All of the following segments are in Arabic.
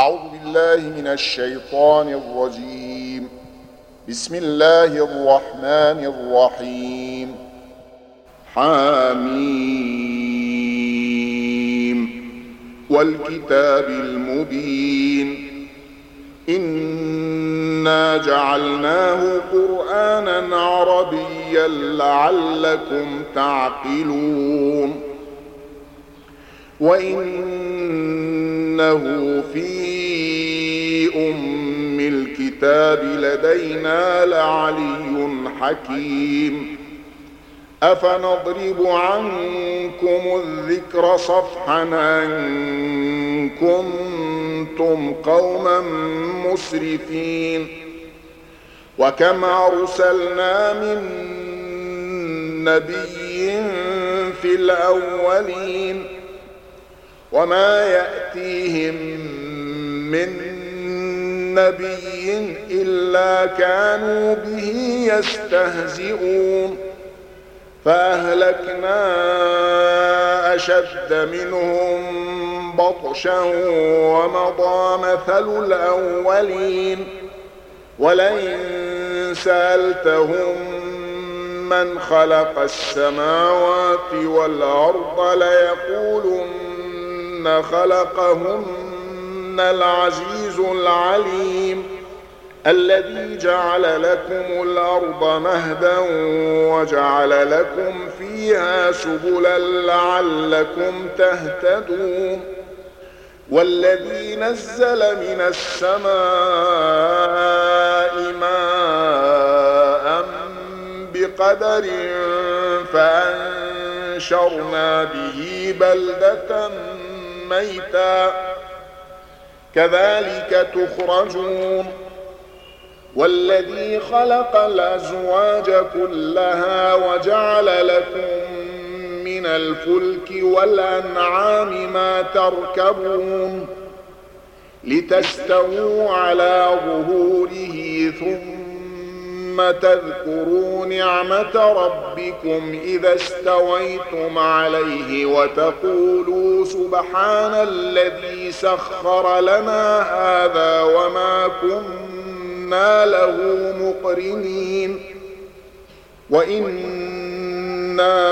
أعوذ بالله من الشيطان الرجيم. بسم الله الرحمن الرحيم. حميم والكتاب المبين إنا جعلناه قرآنا عربيا لعلكم تعقلون وإنه في أم الكتاب لدينا لعلي حكيم أفنضرب عنكم الذكر صفحا أن كنتم قوما مسرفين وكم أرسلنا من نبي في الأولين وما يأتيهم من نبي إلا كانوا به يستهزئون فأهلكنا أشد منهم بطشا ومضى مثل الأولين ولئن سألتهم من خلق السماوات والأرض ليقولن خلقهن العزيز العليم الذي جعل لكم الأرض مهدا وجعل لكم فيها سبلا لعلكم تهتدون والذي نزل من السماء ماء بقدر فأنشرنا به بلدة ميتا كذلك تخرجون والذي خلق الأزواج كلها وجعل لكم من الفلك والأنعام ما تركبون لتستووا على ظهوره ثم تذكروا نعمة ربكم إذا استويتم عليه وتقولوا سبحان الذي سخر لنا هذا وما كنا له مقرنين وإنا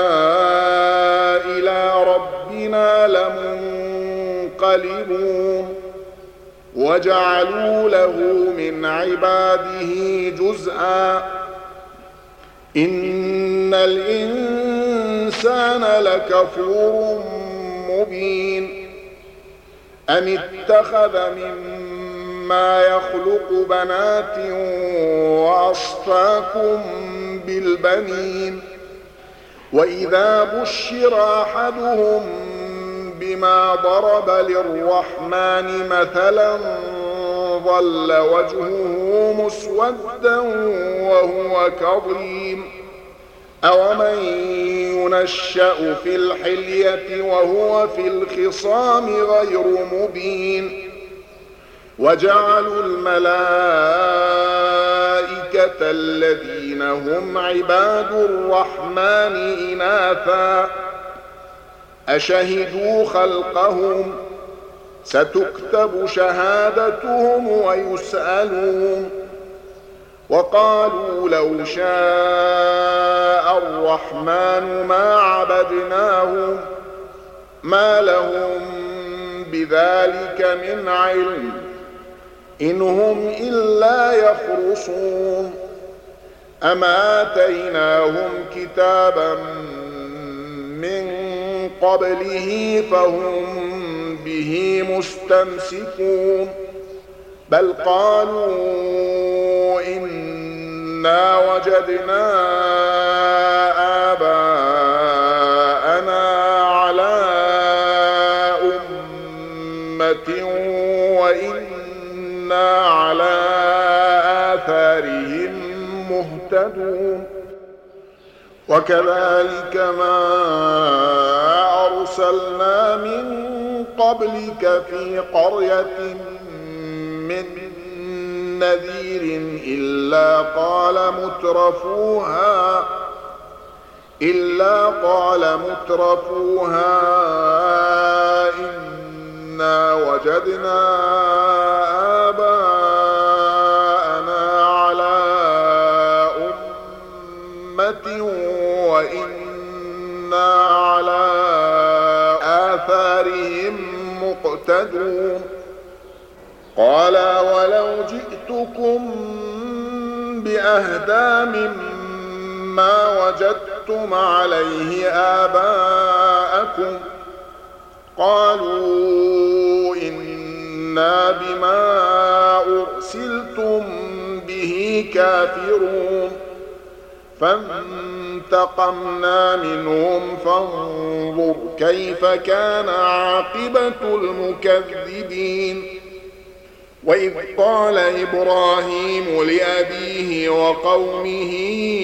إلى ربنا لمنقلبون وجعلوا له من عباده جزءا إن الإنسان لكفور مبين أم اتخذ مما يخلق بنات وأصفاكم بالبنين وإذا بشر أحدهم بما ضرب للرحمن مثلا ظل وجهه مسودا وهو كظيم أومن ينشأ في الحلية وهو في الخصام غير مبين وجعلوا الملائكة الذين هم عباد الرحمن إناثا أشهدوا خلقهم ستكتب شهادتهم ويسألون وقالوا لو شاء الرحمن ما عبدناهم ما لهم بذلك من علم إن هم إلا يخرصون أما آتيناهم كتابا من قبله فهم به مستمسكون بل قالوا إنا وجدنا آباءنا على أمة وإنا على آثارهم مهتدون وكذلك ما أرسلنا من قبلك في قرية من نذير إلا قال مترفوها إنا وجدنا آباءنا على أمة وإنا على آثارهم مقتدون قال ولو جئتكم بأهدى مما وجدتم عليه آباءكم قالوا إنا بما أرسلتم به كافرون فانتقمنا منهم فانظر كيف كان عاقبة المكذبين وإذ قال إبراهيم لأبيه وقومه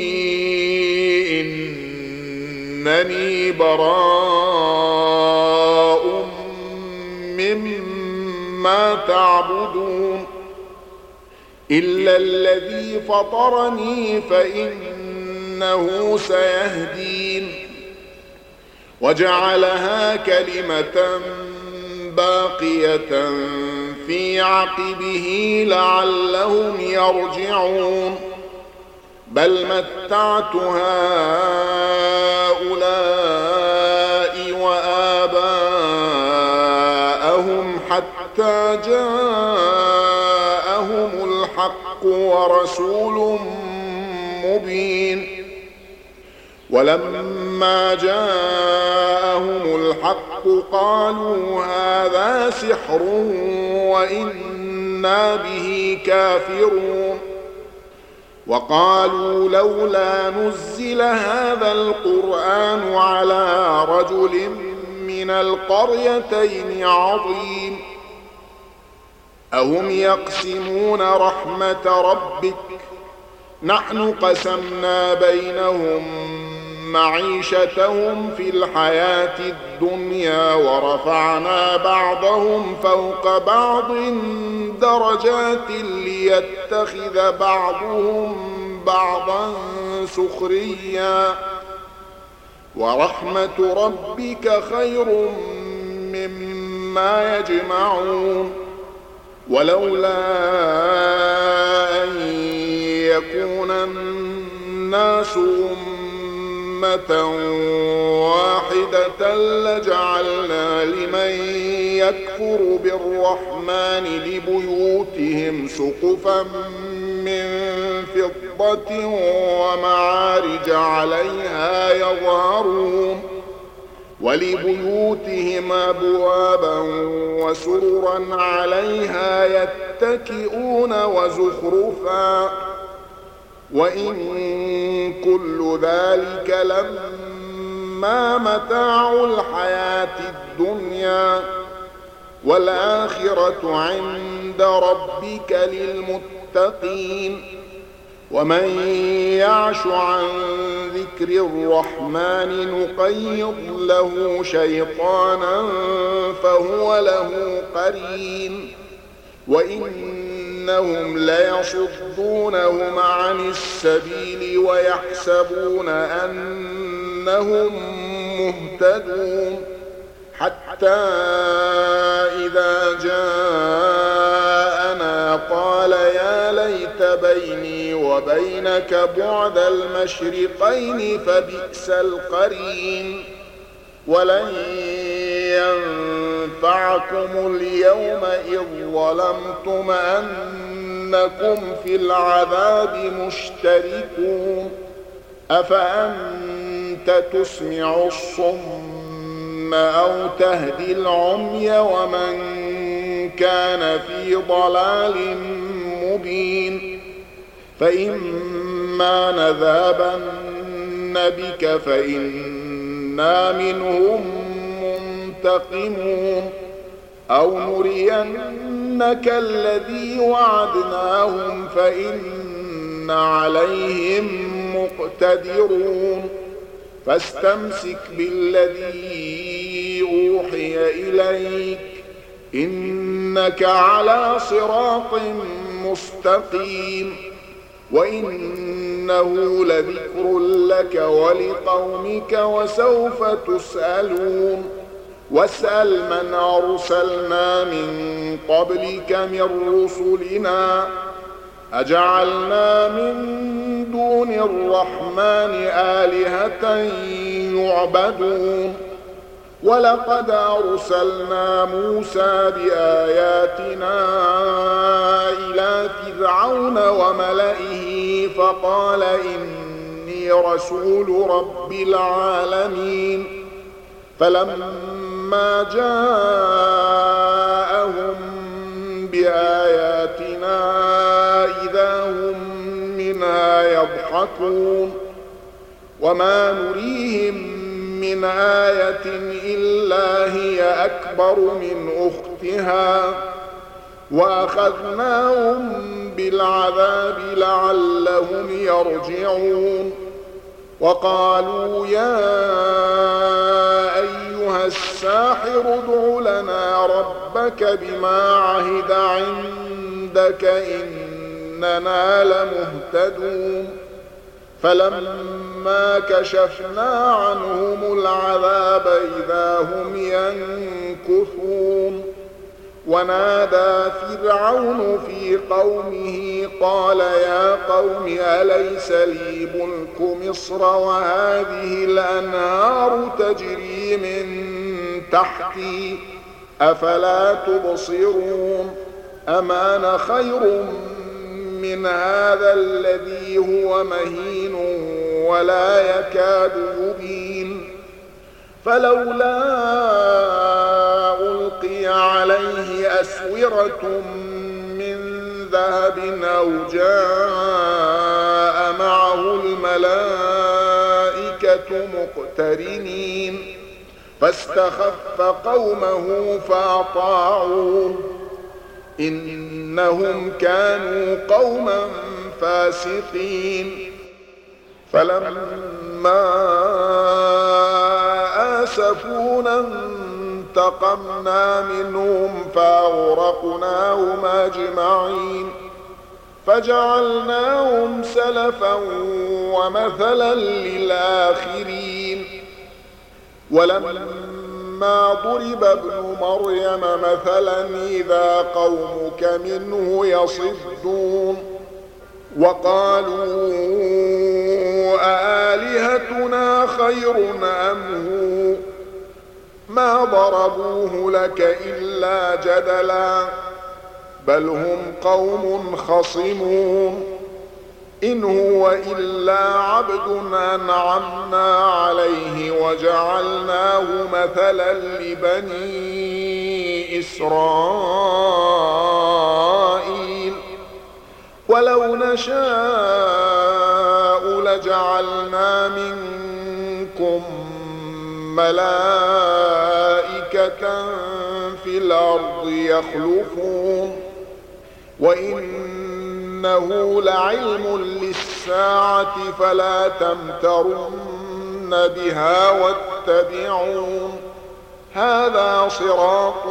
إنني براء مما تعبدون إلا الذي فطرني فإنه سيهدين وجعلها كلمة باقية في عقبه لعلهم يرجعون بل متعت هؤلاء وآباءهم حتى جاءهم الحق ورسول مبين ولما جاءهم الحق قالوا هذا سحر وإنا به كافرون وقالوا لولا نزل هذا القرآن على رجل من القريتين عظيم أهم يقسمون رحمة ربك نحن قسمنا بينهم معيشتهم في الحياة الدنيا ورفعنا بعضهم فوق بعض درجات ليتخذ بعضهم بعضا سخريا ورحمة ربك خير مما يجمعون ولولا أن يكون الناس أمة واحدة لجعلنا لمن يكفر بالرحمن لبيوتهم سقفا من فضة ومعارج عليها يظهرون ولبيوتهم أبوابا وسررا عليها يتكئون وزخرفا وإن كل ذلك لما متاع الحياة الدنيا والآخرة عند ربك للمتقين ومن يعش عن ذكر الرحمن نقيض له شيطانا فهو له قرين وإنهم ليصدونهم عن السبيل ويحسبون أنهم مهتدون حتى إذا جاءنا قال يا ليت بيني وبينك بعد المشرقين فبئس القرين ولن ينفعكم اليوم إذ ظلمتم أنكم في العذاب مشتركون أفأنت تسمع الصم أو تهدي العمي ومن كان في ضلال مبين فإما نذهبن بك فإنا منهم منتقمون أو نرينك الذي وعدناهم فإن عليهم مقتدرون فاستمسك بالذي أوحي إليك إنك على صراط مستقيم وإنه لذكر لك ولقومك وسوف تسألون واسأل من أرسلنا من قبلك من رسلنا أجعلنا من دون الرحمن آلهة يعبدون ولقد أرسلنا موسى بآياتنا إلى فرعون وملئه فقال إني رسول رب العالمين فلما جاءهم بآياتنا إذا هم منها يضحكون وما نريهم من آية إلا هي أكبر من أختها وأخذناهم بالعذاب لعلهم يرجعون وقالوا يا أيها الساحر ادع لنا ربك بما عهد عندك إننا لمهتدون فلما كشفنا عنهم العذاب إذا هم ينكثون ونادى فرعون في قومه قال يا قوم أليس لي ملك مصر وهذه الأنهار تجري من تحتي أفلا تبصرون أم أنا خير من هذا الذي هو مهين ولا يكاد يبين فلولا ألقي عليه أسورة من ذهب أو جاء معه الملائكة مقترنين فاستخف قومه فأطاعوه إنهم كانوا قوما فاسقين فلما آسفونا انتقمنا منهم فأغرقناهم أجمعين فجعلناهم سلفا ومثلا للآخرين ولما ضرب ابن مريم مثلا إذا قومك منه يصدون وقالوا أآلهتنا خير أم هو ما ضربوه لك إلا جدلا بل هم قوم خصمون إن هو إلا عبد أنعمنا عليه وجعلناه مثلا لبني إسرائيل ولو نشاء لجعلنا منكم ملائكة في الأرض يخلفون وإنه لعلم للساعة فلا تمترن بها واتبعون هذا صراط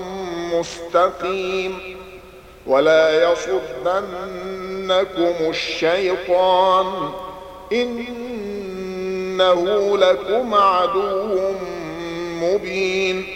مستقيم ولا يصدنكم الشيطان إنه لكم عدو مبين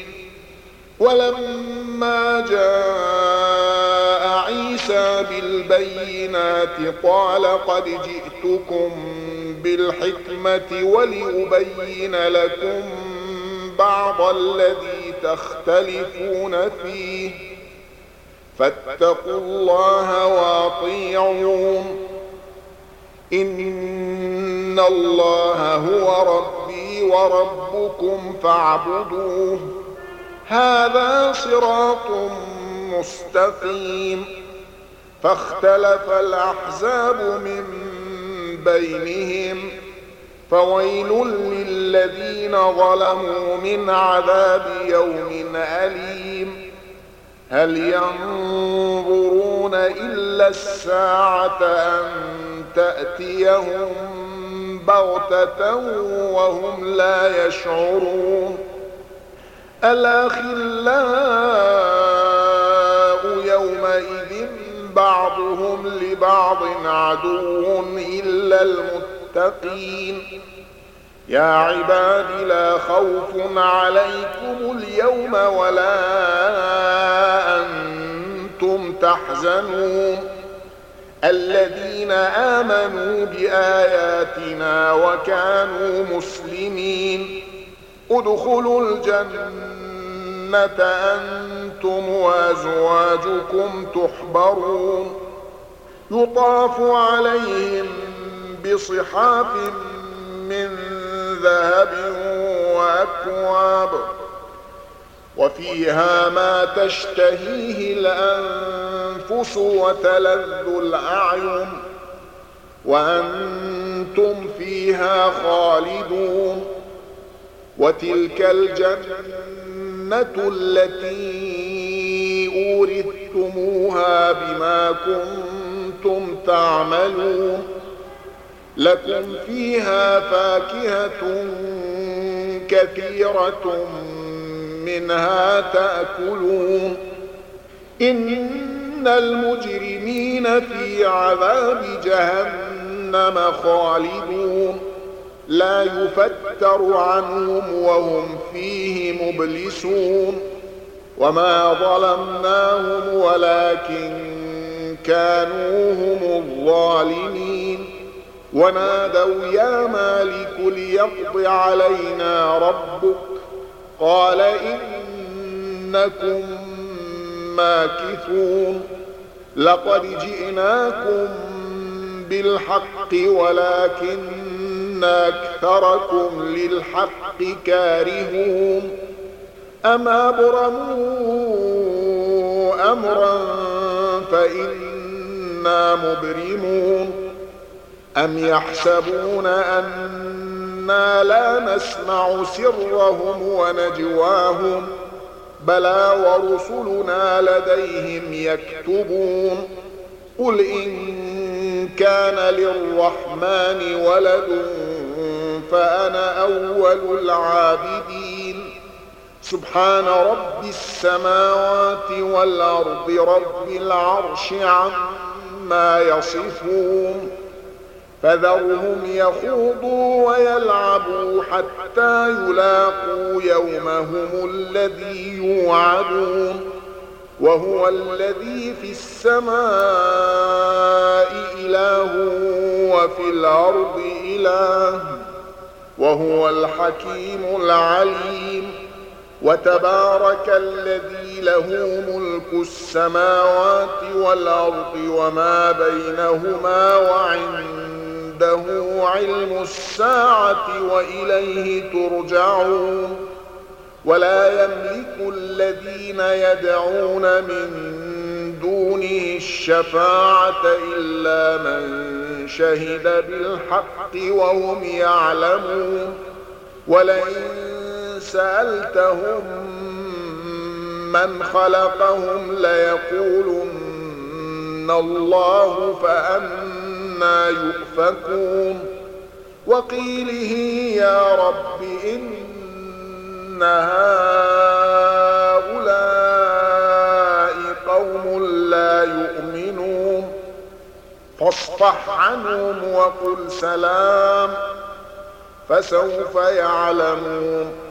ولما جاء عيسى بالبينات قال قد جئتكم بالحكمة ولأبين لكم بعض الذي تختلفون فيه فاتقوا الله وأطيعون إن الله هو ربي وربكم فاعبدوه هذا صراط مستقيم فاختلف الأحزاب من بينهم فويل للذين ظلموا من عذاب يوم أليم هل ينظرون إلا الساعة أن تأتيهم بغتة وهم لا يشعرون الأخلاء يومئذ بعضهم لبعض عدو إلا المتقين يا عباد لا خوف عليكم اليوم ولا أنتم تحزنون الذين آمنوا بآياتنا وكانوا مسلمين ادخلوا الجنة أنتم وأزواجكم تحبرون يطاف عليهم بصحاف من ذهب وأكواب وفيها ما تشتهيه الأنفس وتلذ الأعين وأنتم فيها خالدون وتلك الجنة التي أورثتموها بما كنتم تعملون لكم فيها فاكهة كثيرة منها تأكلون إن المجرمين في عذاب جهنم خالدون لا يفتر عنهم وهم فيه مبلسون وما ظلمناهم ولكن كانوا هم الظالمين ونادوا يا مالك ليقض علينا ربك قال إنكم ماكثون لقد جئناكم بالحق ولكن أكثركم للحق كارهون أم أبرموا أمرا فإنا مبرمون أم يحسبون أنا لا نسمع سرهم ونجواهم بلى ورسلنا لديهم يكتبون قل إن كان للرحمن ولد فأنا أول العابدين سبحان رب السماوات والأرض رب العرش عما يصفون فذرهم يخوضوا ويلعبوا حتى يلاقوا يومهم الذي يوعدون وهو الذي في السماء إله وفي الأرض إله وهو الحكيم العليم وتبارك الذي له ملك السماوات والأرض وما بينهما وعنده علم الساعة وإليه ترجعون ولا يملك الذين يدعون من دونه الشفاعة إلا من شهد بالحق وهم يعلمون ولئن سألتهم من خلقهم ليقولن الله فأنى يؤفكون وقيله يا رب إن هؤلاء قوم لا يؤمنون فاصفح عنهم وقل سلام فسوف يعلمون